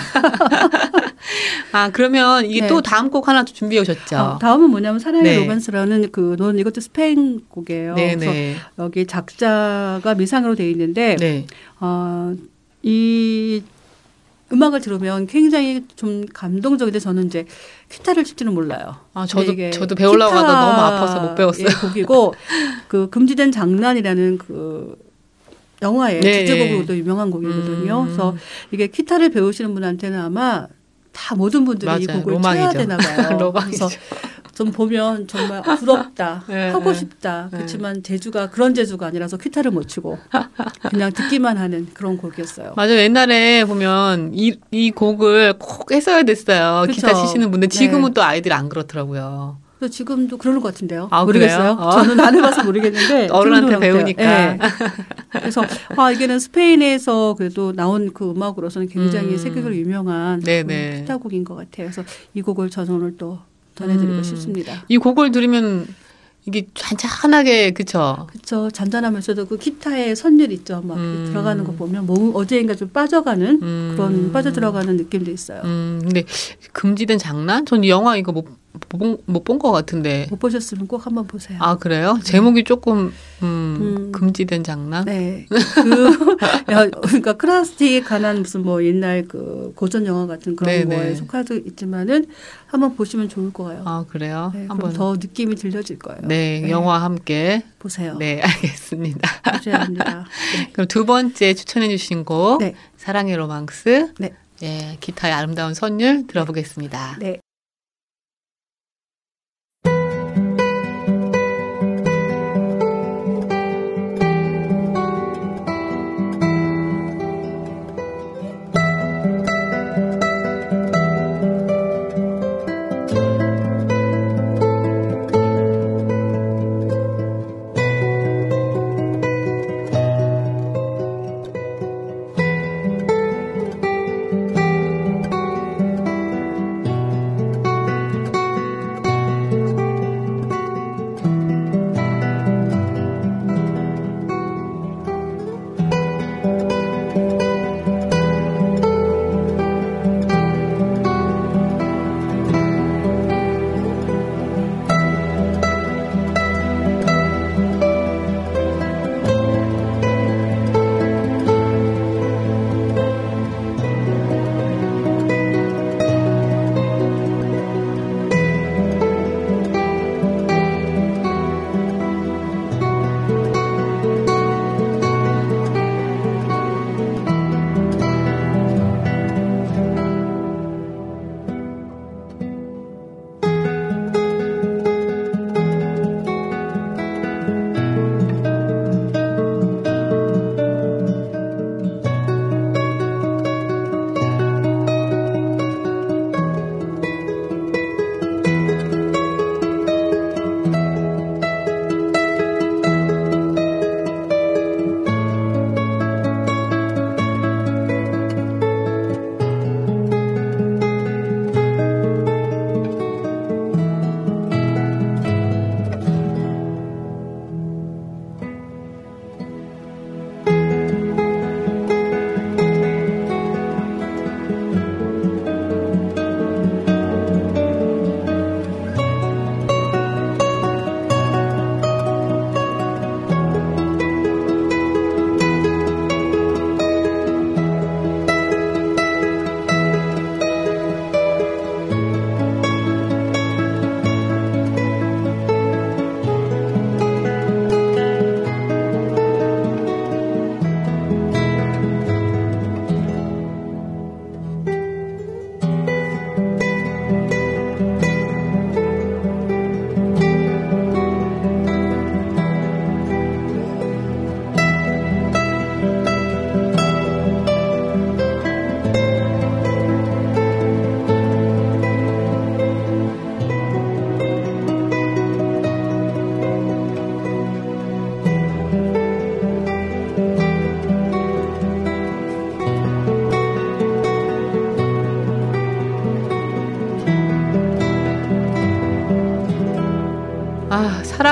아, 그러면 이게 네. 또 다음 곡 하나 준비해 오셨죠? 어, 다음은 뭐냐면 사랑의 네. 로맨스라는 그 노는 이것도 스페인 곡이에요. 네, 그래서 네. 여기 작자가 미상으로 돼 있는데 네. 어, 이 음악을 들으면 굉장히 좀 감동적인데 저는 이제 기타를 칠지는 몰라요. 아, 저도 이게 저도 배우려고 하다 너무 아파서 못 배웠어요. 기타의 곡이고 그 금지된 장난이라는 그 영화의 네, 주제곡으로도 유명한 곡이거든요. 음. 그래서 이게 기타를 배우시는 분한테는 아마 다 모든 분들이 이 맞아요. 곡을 로망이죠. 쳐야 되나 봐요. 로망이죠. 그래서 좀 보면 정말 부럽다, 네, 하고 네. 싶다. 네. 그렇지만 재주가 그런 재주가 아니라서 기타를 못 치고 그냥 듣기만 하는 그런 곡이었어요. 맞아요. 옛날에 보면 이, 이 곡을 꼭 했어야 됐어요. 그쵸? 기타 치시는 분들. 지금은 네. 또 아이들이 안 그렇더라고요. 그래서 지금도 그러는 것 같은데요. 아, 모르겠어요. 그래요? 어. 저는 안 해봐서 모르겠는데 어른한테 지금도 그런 것 같아요. 배우니까. 네. 그래서 아 이게는 스페인에서 그래도 나온 그 음악으로서는 굉장히 음. 세계적으로 유명한 네네. 그 히트곡인 것 같아요. 그래서 이 곡을 저는 오늘 또 전해드리고 음. 싶습니다. 이 곡을 들으면 이게 잔잔하게 그쵸? 그렇죠. 잔잔하면서도 그 기타의 선율 있죠. 막 음. 들어가는 거 보면 뭐 어제인가 좀 빠져가는 음. 그런 빠져들어가는 느낌도 있어요. 음, 근데 금지된 장난? 전 이 영화 이거 못 못 본 것 같은데. 못 보셨으면 꼭 한번 보세요. 아, 그래요? 제목이 조금 음, 음. 금지된 장난? 네. 그, 야, 그러니까 크라스티에 관한 무슨 뭐 옛날 그 고전 영화 같은 그런 네네. 거에 속하도 있지만은 한번 보시면 좋을 거예요. 아, 그래요? 네, 한번 그럼 더 느낌이 들려질 거예요. 네, 영화 함께 보세요. 네, 알겠습니다. 보셔야 합니다. 네. 그럼 두 번째 추천해 주신 곡 네. 사랑의 로망스. 네. 예, 기타의 아름다운 선율 들어보겠습니다. 네.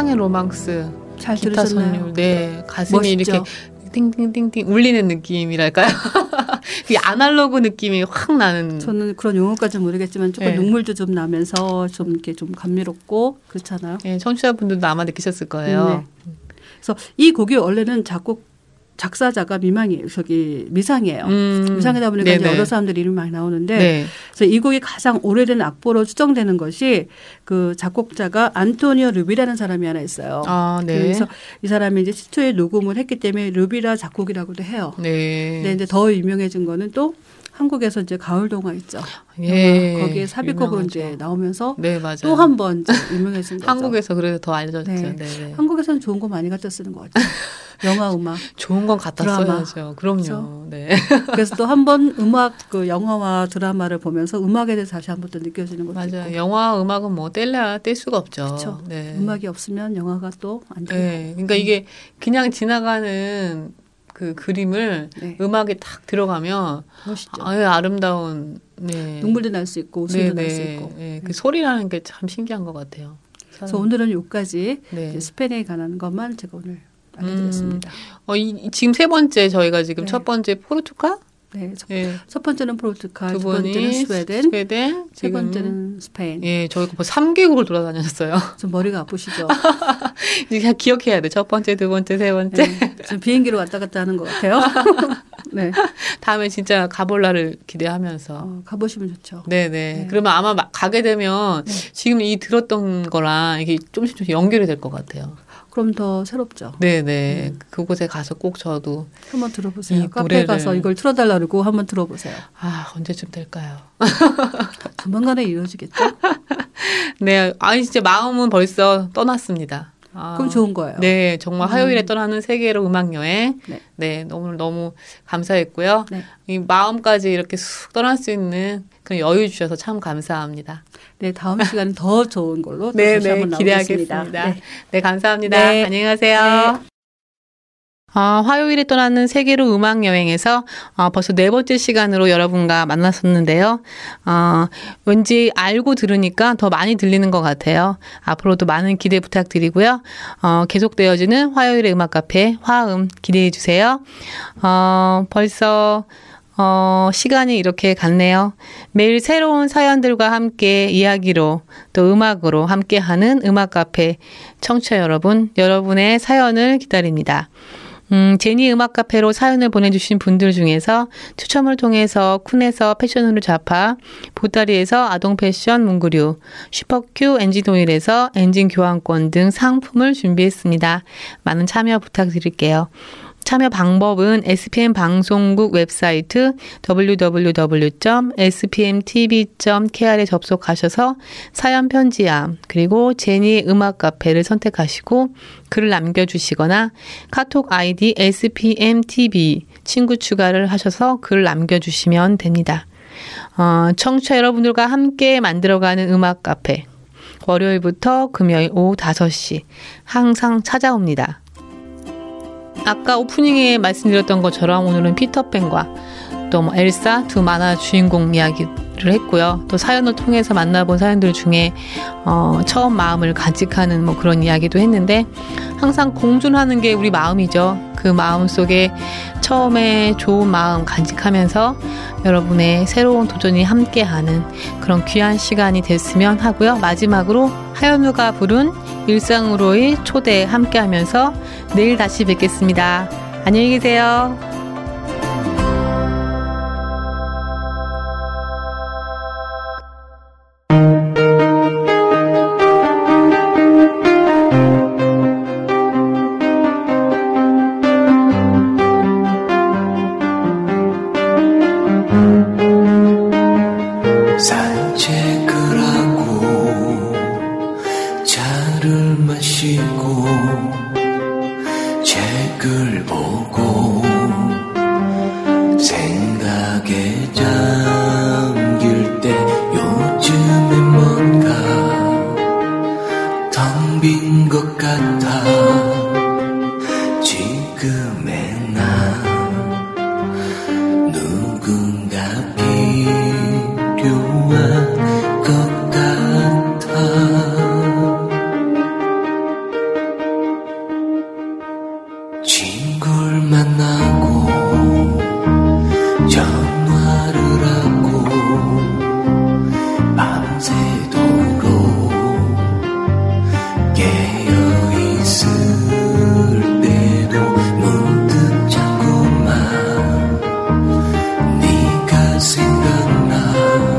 사랑의 로망스. 잘 기타 들으셨나요? 선율. 네, 가슴이 멋있죠? 이렇게 띵띵띵띵 울리는 느낌이랄까요? 그 아날로그 느낌이 확 나는. 저는 그런 용어까지는 모르겠지만 조금 네. 눈물도 좀 나면서 좀 이렇게 좀 감미롭고 그렇잖아요. 네, 청취자분들도 아마 느끼셨을 거예요. 네. 그래서 이 곡이 원래는 작곡 작사자가 미망이에요. 저기 미상이에요. 음, 미상이다 보니까 이제 여러 사람들 이름이 많이 나오는데 네. 그래서 이 곡이 가장 오래된 악보로 추정되는 것이 그 작곡자가 안토니오 루비라는 사람이 하나 있어요. 아, 네. 그래서 이 사람이 이제 시초에 녹음을 했기 때문에 루비라 작곡이라고도 해요. 네. 근데 이제 더 유명해진 거는 또 한국에서 이제 가을 동화 있죠. 예, 거기에 삽입곡으로 이제 나오면서 네, 맞아요. 또 한 번 유명해진 거죠. 한국에서 그래서 더 알려졌죠. 네. 네, 네. 한국에서는 좋은 거 많이 갖다 쓰는 것 같아요. 영화, 음악. 좋은 건 갖다 드라마. 써야죠. 그럼요. 그렇죠? 네. 그래서 또 한 번 음악 그 영화와 드라마를 보면서 음악에 대해서 다시 한 번 또 느껴지는 것도 맞아요. 있고. 영화, 음악은 뭐 뗄래야 뗄 수가 없죠. 그렇죠. 네. 음악이 없으면 영화가 또 안 되고. 네. 그러니까 이게 그냥 지나가는 그 그림을 네. 음악에 딱 들어가면 멋있죠. 아유, 아름다운 네. 눈물도 날 수 있고 웃음도 네, 날 수 네. 있고. 네. 그 소리라는 게 참 신기한 것 같아요. 그래서 오늘은 여기까지 네. 스페인에 관한 것만 제가 오늘 알려드렸습니다. 음, 어, 이, 지금 세 번째 저희가 지금 네. 첫 번째 포르투갈? 네, 첫, 네. 첫 번째는 포르투갈, 두 두 번째는 스웨덴, 스웨덴 세 번째는 스페인. 예, 저희가 뭐 삼 개국을 돌아다녔어요. 좀 머리가 아프시죠? 이제 기억해야 돼. 첫 번째, 두 번째, 세 번째. 네, 지금 비행기로 왔다 갔다 하는 것 같아요. 네. 다음에 진짜 가볼 날을 기대하면서. 어, 가보시면 좋죠. 네네. 네. 그러면 아마 막 가게 되면 네. 지금 이 들었던 거랑 이게 조금씩 조금씩 연결이 될 것 같아요. 그럼 더 새롭죠. 네네. 음. 그곳에 가서 꼭 저도 한번 들어보세요. 이 카페에 노래를. 가서 이걸 틀어달라 그러고 한번 들어보세요. 아, 언제쯤 될까요? 조만간에 이루어지겠죠? 네. 아니, 진짜 마음은 벌써 떠났습니다. 아, 그럼 좋은 거예요. 네, 정말 화요일에 음. 떠나는 세계로 음악 여행. 네, 네 너무 너무 감사했고요. 네. 이 마음까지 이렇게 쑥 떠날 수 있는 그런 여유 주셔서 참 감사합니다. 네, 다음 시간은 더 좋은 걸로 또 네, 다시 네, 한번 기대하겠습니다. 나오겠습니다. 네, 네 감사합니다. 네. 안녕히 가세요. 네. 아, 화요일에 떠나는 세계로 음악 여행에서 어, 벌써 네 번째 시간으로 여러분과 만났었는데요. 어, 왠지 알고 들으니까 더 많이 들리는 것 같아요. 앞으로도 많은 기대 부탁드리고요. 어, 계속되어지는 화요일의 음악 카페 화음 기대해 주세요. 어, 벌써 어, 시간이 이렇게 갔네요. 매일 새로운 사연들과 함께 이야기로 또 음악으로 함께하는 음악 카페 청취자 여러분, 여러분의 사연을 기다립니다. 음, 제니 음악 카페로 사연을 보내주신 분들 중에서 추첨을 통해서 쿤에서 패션으로 잡아, 보따리에서 아동 패션 문구류, 슈퍼큐 엔진 오일에서 엔진 교환권 등 상품을 준비했습니다. 많은 참여 부탁드릴게요. 참여 방법은 에스피엠 방송국 웹사이트 더블유 더블유 더블유 점 에스피엠티비 점 케이알에 접속하셔서 사연 편지함 그리고 제니 음악 카페를 선택하시고 글을 남겨주시거나 카톡 아이디 에스피엠티비 친구 추가를 하셔서 글을 남겨주시면 됩니다. 어, 청취자 여러분들과 함께 만들어가는 음악 카페 월요일부터 금요일 오후 다섯 시 항상 찾아옵니다. 아까 오프닝에 말씀드렸던 것처럼 오늘은 피터팬과 또 뭐 엘사 두 만화 주인공 이야기를 했고요. 또 사연을 통해서 만나본 사연들 중에 어, 처음 마음을 간직하는 뭐 그런 이야기도 했는데 항상 공존하는 게 우리 마음이죠. 그 마음 속에 처음에 좋은 마음 간직하면서 여러분의 새로운 도전이 함께하는 그런 귀한 시간이 됐으면 하고요. 마지막으로 하현우가 부른 일상으로의 초대 함께하면서 내일 다시 뵙겠습니다. 안녕히 계세요. 산책을 하고 차를 마시고 책을 보고 생각에 잠길 때 요즘엔 뭔가 텅 빈 것 같아 지금의 나 누군가 필요한 것 같아 친구를 만나고 전화를 하고 밤새도록 깨어있을 때도 문득 자꾸만 네가 생각나.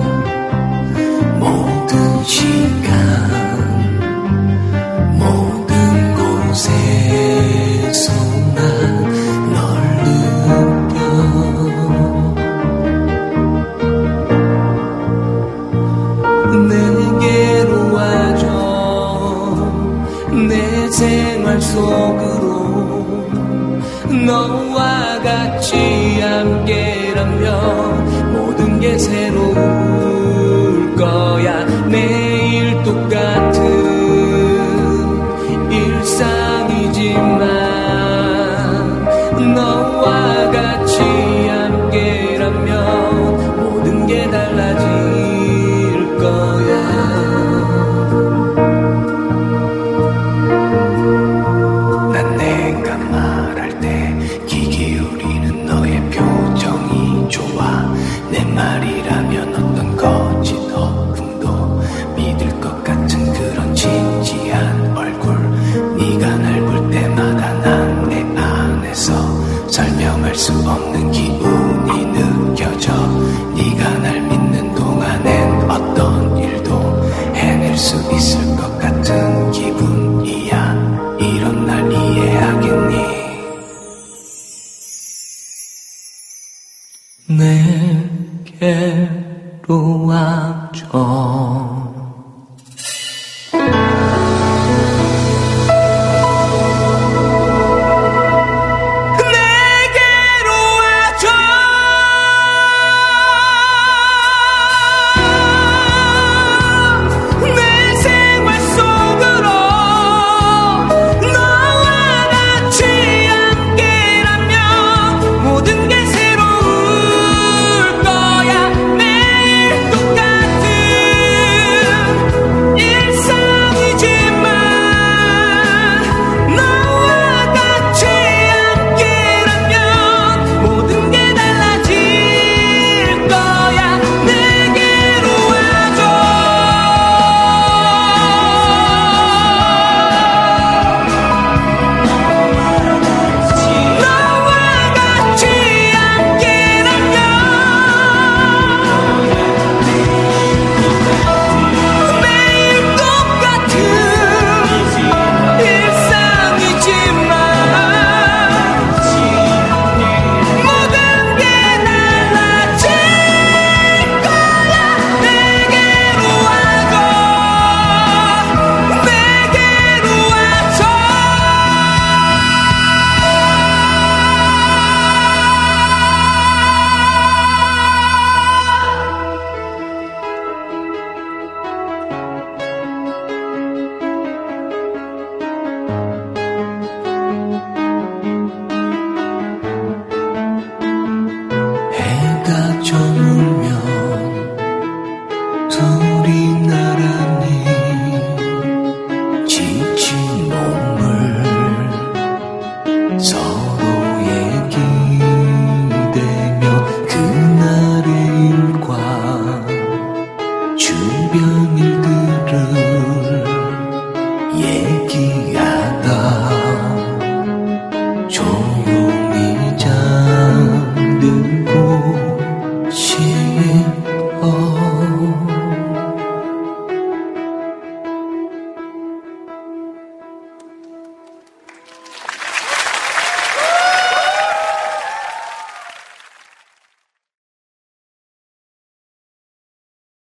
모든 시간 모든 곳에서 난 널 느껴. 내게로 와줘. 내 생활 속으로 너와 같이 함께라면 모든 게 새로울 거야. 매일 똑같은 일상이지만 너와 같이 함께라면 모든 게 달라질 거야. 난 내가 말할 때 귀 기울이는 너의 표정이 좋아. 내 말이라면 어떤 거짓 허풍도 믿을 것 같은 그런 진지한 얼굴. 네가 날 볼 때마다 난 내 안에서 설명할 수 없는 기분이 느껴져. 네가 날 믿는 동안엔 어떤 일도 해낼 수 있을 것 같은 기분이야. 이런 날 이해하겠니? 내게